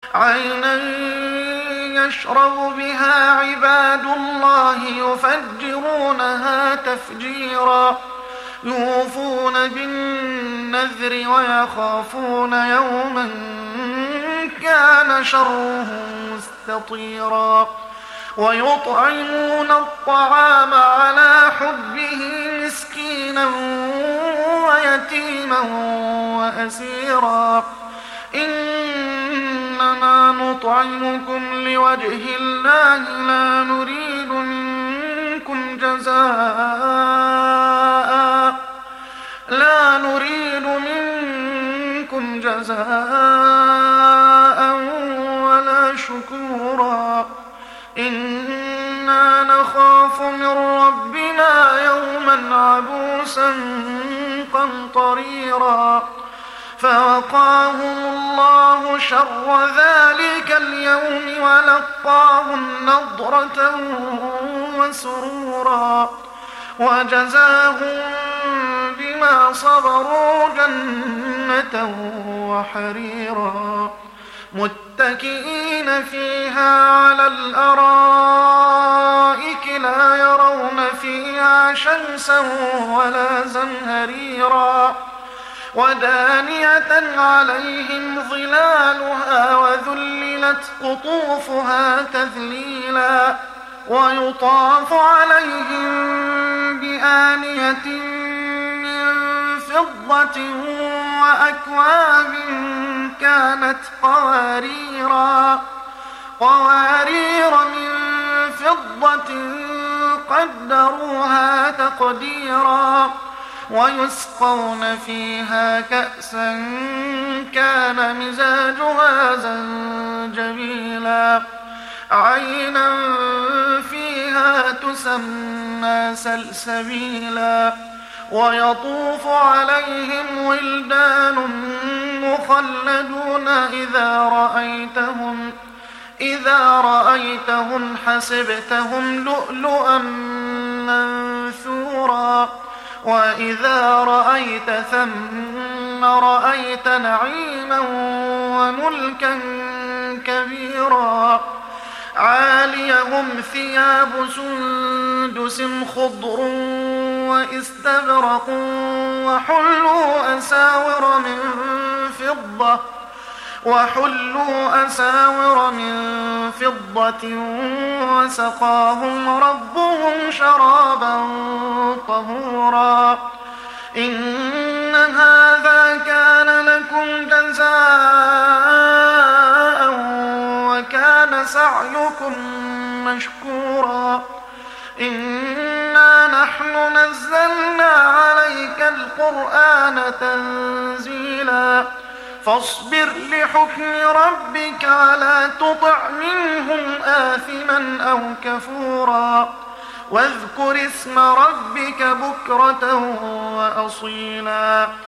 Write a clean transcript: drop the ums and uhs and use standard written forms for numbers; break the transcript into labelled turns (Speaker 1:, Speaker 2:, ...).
Speaker 1: عينا يشرب بها عباد الله يفجرونها تفجيرا يوفون بالنذر ويخافون يوما كان شره مستطيرا ويطعمون الطعام على حبه مسكينا ويتيما وأسيرا إنما نطعمكم لوجه الله لا نريد منكم جزاء ولا شكورا إنا نخاف من ربنا يوما عبوسا قمطريرا فوقاهم الله شر ذلك اليوم ولقاهم نضرة وسرورا وجزاهم بما صبروا جنة وحريرا متكئين فيها على الأرائك لا يرون فيها شمسا ولا زمهريرا ودانية عليهم ظلالها وذللت قطوفها تذليلا ويطاف عليهم بآنية من فضة وأكواب كانت قوارير من فضة قدروها تقديرا ويسقون فيها كأسا كان مزاجها زنجبيلا عينا فيها تسمى سلسبيلا ويطوف عليهم ولدان مخلدون إذا رأيتهم حسبتهم لؤلؤا منثورا وإذا رأيت ثم رأيت نعيما وملكا كبيرا عاليهم ثياب سندس خضر واستبرق وحلوا أساور من فضة وسقاهم ربهم شرابا طهورا إن هذا كان لكم جزاء وكان سعيكم مشكورا إنا نحن نزلنا عليك القرآن تنزيلا فاصبر لحكم ربك ولا تطع منهم آثما أو كفورا واذكر اسم ربك بكرة وأصيلا